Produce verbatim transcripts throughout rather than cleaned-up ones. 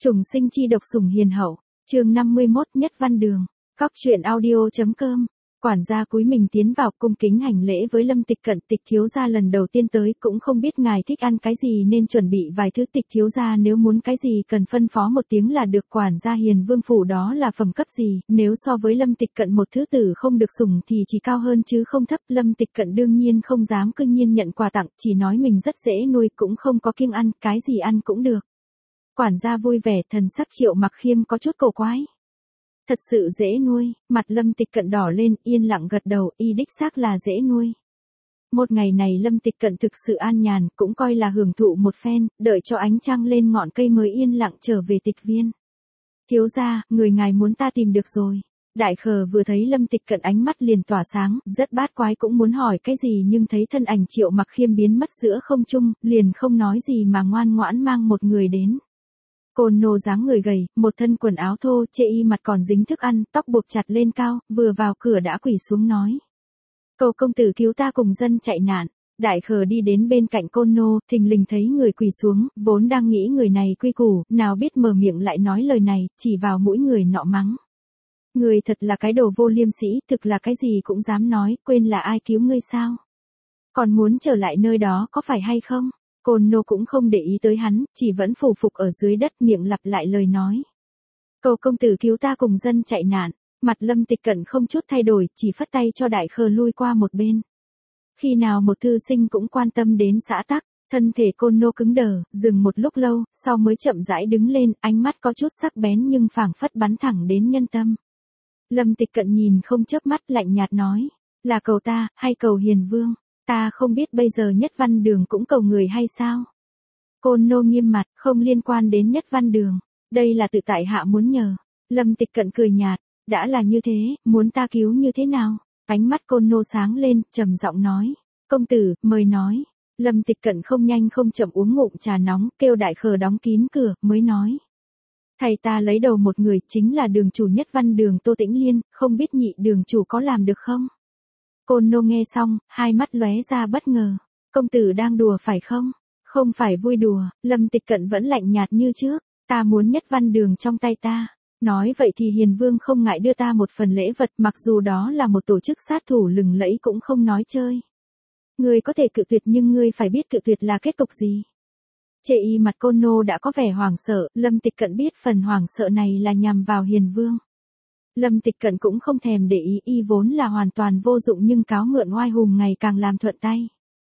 Trùng sinh chi độc sủng hiền hậu, chương năm mươi mốt Nhất Văn Đường, Cóc truyện audio.com. Quản gia cúi mình tiến vào cung kính hành lễ với Lâm Tịch Cận. Tịch thiếu gia lần đầu tiên tới, cũng không biết ngài thích ăn cái gì nên chuẩn bị vài thứ. Tịch thiếu gia nếu muốn cái gì cần phân phó một tiếng là được. Quản gia Hiền Vương phủ đó là phẩm cấp gì, nếu so với Lâm Tịch Cận một thứ tử không được sủng thì chỉ cao hơn chứ không thấp. Lâm Tịch Cận đương nhiên không dám cương nhiên nhận quà tặng, chỉ nói mình rất dễ nuôi, cũng không có kiêng ăn, cái gì ăn cũng được. Quản gia vui vẻ. Thần sắc Triệu Mặc Khiêm có chút cổ quái. Thật sự dễ nuôi, mặt Lâm Tịch Cận đỏ lên, yên lặng gật đầu, y đích xác là dễ nuôi. Một ngày này Lâm Tịch Cận thực sự an nhàn, cũng coi là hưởng thụ một phen, đợi cho ánh trăng lên ngọn cây mới yên lặng trở về tịch viên. Thiếu gia, người ngài muốn ta tìm được rồi. Đại Khờ vừa thấy Lâm Tịch Cận ánh mắt liền tỏa sáng, rất bát quái cũng muốn hỏi cái gì nhưng thấy thân ảnh Triệu Mặc Khiêm biến mất giữa không trung, liền không nói gì mà ngoan ngoãn mang một người đến. Côn Nô dáng người gầy, một thân quần áo thô, chê y mặt còn dính thức ăn, tóc buộc chặt lên cao, vừa vào cửa đã quỳ xuống nói. Cầu công tử cứu ta cùng dân chạy nạn. Đại Khờ đi đến bên cạnh Côn Nô, thình lình thấy người quỳ xuống, vốn đang nghĩ người này quy củ, nào biết mở miệng lại nói lời này, chỉ vào mũi người nọ mắng. Người thật là cái đồ vô liêm sỉ, thực là cái gì cũng dám nói, quên là ai cứu ngươi sao? Còn muốn trở lại nơi đó có phải hay không? Côn Nô cũng không để ý tới hắn, chỉ vẫn phủ phục ở dưới đất miệng lặp lại lời nói. Cầu công tử cứu ta cùng dân chạy nạn. Mặt Lâm Tịch Cận không chút thay đổi, chỉ phất tay cho Đại Khờ lui qua một bên. Khi nào một thư sinh cũng quan tâm đến xã tắc, thân thể Côn Nô cứng đờ, dừng một lúc lâu, sau mới chậm rãi đứng lên, ánh mắt có chút sắc bén nhưng phảng phất bắn thẳng đến nhân tâm. Lâm Tịch Cận nhìn không chớp mắt, lạnh nhạt nói, là cầu ta, hay cầu Hiền Vương? Ta không biết bây giờ Nhất Văn Đường cũng cầu người hay sao? Côn Nô nghiêm mặt, không liên quan đến Nhất Văn Đường. Đây là tự tại hạ muốn nhờ. Lâm Tịch Cận cười nhạt, đã là như thế, muốn ta cứu như thế nào? Ánh mắt Côn Nô sáng lên, trầm giọng nói. Công tử, mời nói. Lâm Tịch Cận không nhanh không chậm uống ngụm trà nóng, kêu Đại Khờ đóng kín cửa, mới nói. Thầy ta lấy đầu một người, chính là đường chủ Nhất Văn Đường Tô Tĩnh Liên, không biết nhị đường chủ có làm được không? Côn Nô nghe xong, hai mắt lóe ra bất ngờ. Công tử đang đùa phải không? Không phải vui đùa. Lâm Tịch Cận vẫn lạnh nhạt như trước. Ta muốn Nhất Văn Đường trong tay ta. Nói vậy thì Hiền Vương không ngại đưa ta một phần lễ vật, mặc dù đó là một tổ chức sát thủ lừng lẫy cũng không nói chơi. Ngươi có thể cự tuyệt nhưng ngươi phải biết cự tuyệt là kết cục gì. Chê y mặt Côn Nô đã có vẻ hoảng sợ, Lâm Tịch Cận biết phần hoảng sợ này là nhằm vào Hiền Vương. Lâm Tịch Cận cũng không thèm để ý, y vốn là hoàn toàn vô dụng nhưng cáo mượn oai hùng ngày càng làm thuận tay.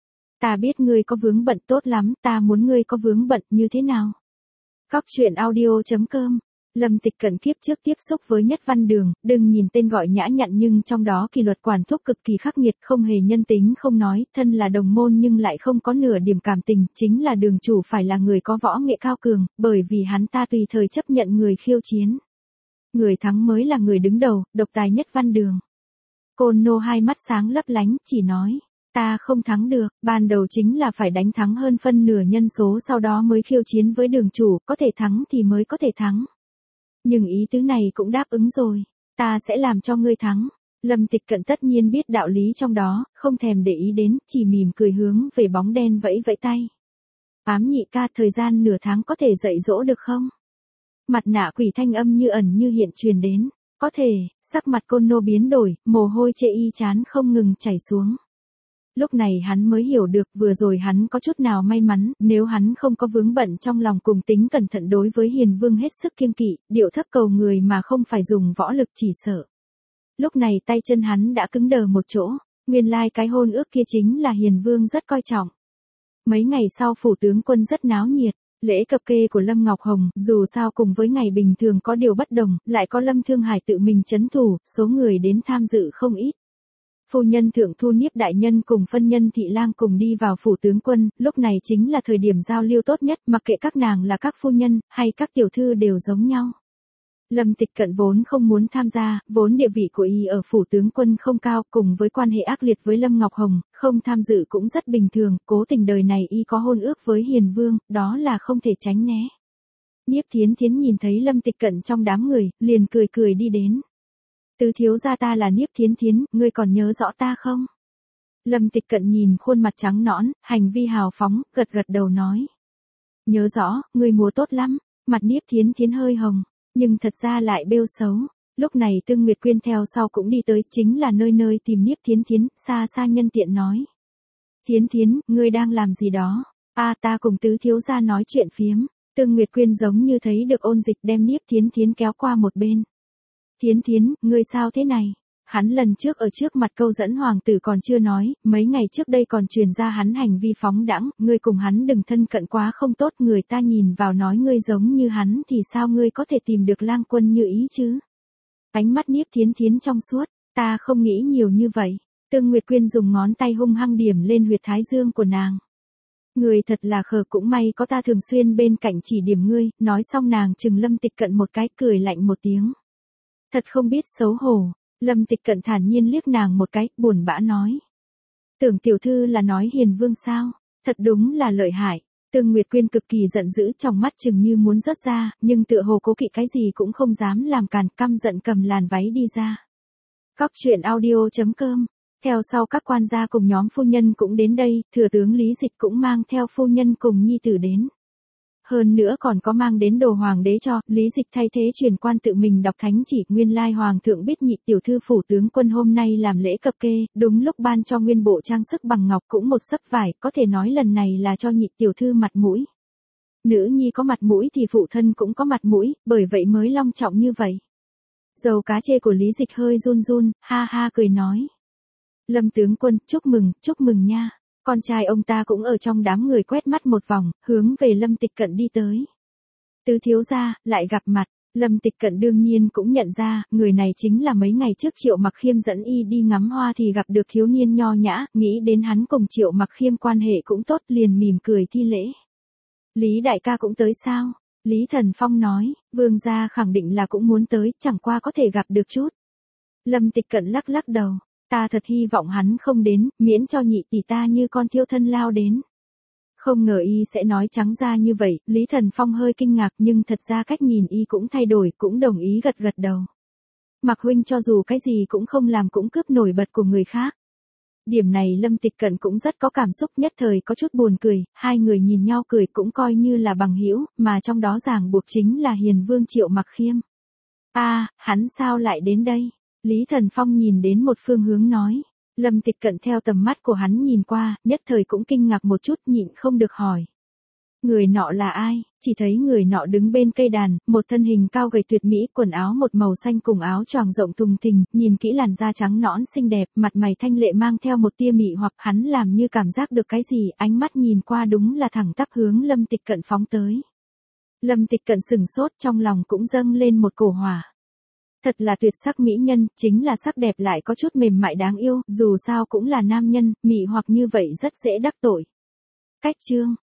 Ta biết ngươi có vướng bận tốt lắm, ta muốn ngươi có vướng bận như thế nào? Cóc truyện audio.com. Lâm Tịch Cận kiếp trước tiếp xúc với Nhất Văn Đường, đừng nhìn tên gọi nhã nhặn nhưng trong đó kỷ luật quản thúc cực kỳ khắc nghiệt, không hề nhân tính không nói, thân là đồng môn nhưng lại không có nửa điểm cảm tình, chính là đường chủ phải là người có võ nghệ cao cường, bởi vì hắn ta tùy thời chấp nhận người khiêu chiến. Người thắng mới là người đứng đầu, độc tài Nhất Văn Đường. Côn Nô hai mắt sáng lấp lánh, chỉ nói, ta không thắng được, ban đầu chính là phải đánh thắng hơn phân nửa nhân số sau đó mới khiêu chiến với đường chủ, có thể thắng thì mới có thể thắng. Nhưng ý tứ này cũng đáp ứng rồi, ta sẽ làm cho ngươi thắng. Lâm Tịch Cận tất nhiên biết đạo lý trong đó, không thèm để ý đến, chỉ mỉm cười hướng về bóng đen vẫy vẫy tay. Ám nhị ca, thời gian nửa tháng có thể dạy dỗ được không? Mặt nạ quỷ thanh âm như ẩn như hiện truyền đến. Có thể. Sắc mặt Côn Nô biến đổi, mồ hôi chê y chán không ngừng chảy xuống. Lúc này hắn mới hiểu được vừa rồi hắn có chút nào may mắn, nếu hắn không có vướng bận trong lòng cùng tính cẩn thận đối với Hiền Vương hết sức kiêng kỵ, điệu thấp cầu người mà không phải dùng võ lực chỉ sợ. Lúc này tay chân hắn đã cứng đờ một chỗ, nguyên lai cái hôn ước kia chính là Hiền Vương rất coi trọng. Mấy ngày sau phủ tướng quân rất náo nhiệt. Lễ cập kê của Lâm Ngọc Hồng, dù sao cùng với ngày bình thường có điều bất đồng, lại có Lâm Thương Hải tự mình chấn thủ, số người đến tham dự không ít. Phu nhân Thượng Thu Niếp đại nhân cùng phân nhân Thị Lang cùng đi vào phủ tướng quân, lúc này chính là thời điểm giao lưu tốt nhất, mặc kệ các nàng là các phu nhân, hay các tiểu thư đều giống nhau. Lâm Tịch Cận vốn không muốn tham gia, vốn địa vị của y ở phủ tướng quân không cao, cùng với quan hệ ác liệt với Lâm Ngọc Hồng, không tham dự cũng rất bình thường, cố tình đời này y có hôn ước với Hiền Vương, đó là không thể tránh né. Nhiếp Thiến Thiến nhìn thấy Lâm Tịch Cận trong đám người, liền cười cười đi đến. Tứ thiếu gia ta là Nhiếp Thiến Thiến, ngươi còn nhớ rõ ta không? Lâm Tịch Cận nhìn khuôn mặt trắng nõn, hành vi hào phóng, gật gật đầu nói. Nhớ rõ, ngươi múa tốt lắm. Mặt Niếp Thiến Thiến hơi hồng, nhưng thật ra lại bêu xấu. Lúc này Tương Nguyệt Quyên theo sau cũng đi tới, chính là nơi nơi tìm Niếp Thiến Thiến, xa xa nhân tiện nói. Thiến Thiến, ngươi đang làm gì đó? A à, ta cùng tứ thiếu gia nói chuyện phiếm. Tương Nguyệt Quyên giống như thấy được ôn dịch đem Niếp Thiến Thiến kéo qua một bên. Thiến Thiến, ngươi sao thế này? Hắn lần trước ở trước mặt câu dẫn hoàng tử còn chưa nói, mấy ngày trước đây còn truyền ra hắn hành vi phóng đãng, ngươi cùng hắn đừng thân cận quá không tốt, người ta nhìn vào nói ngươi giống như hắn thì sao ngươi có thể tìm được lang quân như ý chứ? Ánh mắt Niếp Thiến Thiến trong suốt, ta không nghĩ nhiều như vậy. Tương Nguyệt Quyên dùng ngón tay hung hăng điểm lên huyệt thái dương của nàng. Người thật là khờ, cũng may có ta thường xuyên bên cạnh chỉ điểm ngươi, nói xong nàng chừng Lâm Tịch Cận một cái, cười lạnh một tiếng. Thật không biết xấu hổ. Lâm Tịch Cận thản nhiên liếc nàng một cái, buồn bã nói. Tưởng tiểu thư là nói Hiền Vương sao? Thật đúng là lợi hại. Tương Nguyệt Quyên cực kỳ giận dữ, trong mắt chừng như muốn rớt ra, nhưng tựa hồ cố kỵ cái gì cũng không dám làm càn, căm giận cầm làn váy đi ra. Cóc truyện audio chấm com. Theo sau các quan gia cùng nhóm phu nhân cũng đến đây, thừa tướng Lý Dịch cũng mang theo phu nhân cùng nhi tử đến. Hơn nữa còn có mang đến đồ hoàng đế cho, Lý Dịch thay thế truyền quan tự mình đọc thánh chỉ, nguyên lai hoàng thượng biết nhị tiểu thư phủ tướng quân hôm nay làm lễ cập kê, đúng lúc ban cho nguyên bộ trang sức bằng ngọc cũng một sấp vải, có thể nói lần này là cho nhị tiểu thư mặt mũi. Nữ nhi có mặt mũi thì phụ thân cũng có mặt mũi, bởi vậy mới long trọng như vậy. Dầu cá chê của Lý Dịch hơi run run, ha ha cười nói. Lâm tướng quân, chúc mừng, chúc mừng nha. Con trai ông ta cũng ở trong đám người quét mắt một vòng, hướng về Lâm Tịch Cận đi tới. Tứ thiếu gia, lại gặp mặt, Lâm Tịch Cận đương nhiên cũng nhận ra, người này chính là mấy ngày trước Triệu Mặc Khiêm dẫn y đi ngắm hoa thì gặp được thiếu niên nho nhã, nghĩ đến hắn cùng Triệu Mặc Khiêm quan hệ cũng tốt, liền mỉm cười thi lễ. Lý đại ca cũng tới sao? Lý Thần Phong nói, vương gia khẳng định là cũng muốn tới, chẳng qua có thể gặp được chút. Lâm Tịch Cận lắc lắc đầu. Ta thật hy vọng hắn không đến, miễn cho nhị tỷ ta như con thiêu thân lao đến. Không ngờ y sẽ nói trắng ra như vậy, Lý Thần Phong hơi kinh ngạc nhưng thật ra cách nhìn y cũng thay đổi, cũng đồng ý gật gật đầu. Mặc huynh cho dù cái gì cũng không làm cũng cướp nổi bật của người khác. Điểm này Lâm Tịch Cận cũng rất có cảm xúc, nhất thời có chút buồn cười, hai người nhìn nhau cười cũng coi như là bằng hữu, mà trong đó ràng buộc chính là Hiền Vương Triệu Mặc Khiêm. A, à, hắn sao lại đến đây? Lý Thần Phong nhìn đến một phương hướng nói. Lâm Tịch Cận theo tầm mắt của hắn nhìn qua, nhất thời cũng kinh ngạc một chút, nhịn không được hỏi. Người nọ là ai? Chỉ thấy người nọ đứng bên cây đàn, một thân hình cao gầy tuyệt mỹ, quần áo một màu xanh cùng áo choàng rộng thùng thình, nhìn kỹ làn da trắng nõn xinh đẹp, mặt mày thanh lệ mang theo một tia mị hoặc, hắn làm như cảm giác được cái gì, ánh mắt nhìn qua đúng là thẳng tắp hướng Lâm Tịch Cận phóng tới. Lâm Tịch Cận sừng sốt, trong lòng cũng dâng lên một cổ hỏa. Thật là tuyệt sắc mỹ nhân, chính là sắc đẹp lại có chút mềm mại đáng yêu, dù sao cũng là nam nhân, mị hoặc như vậy rất dễ đắc tội. Cách chương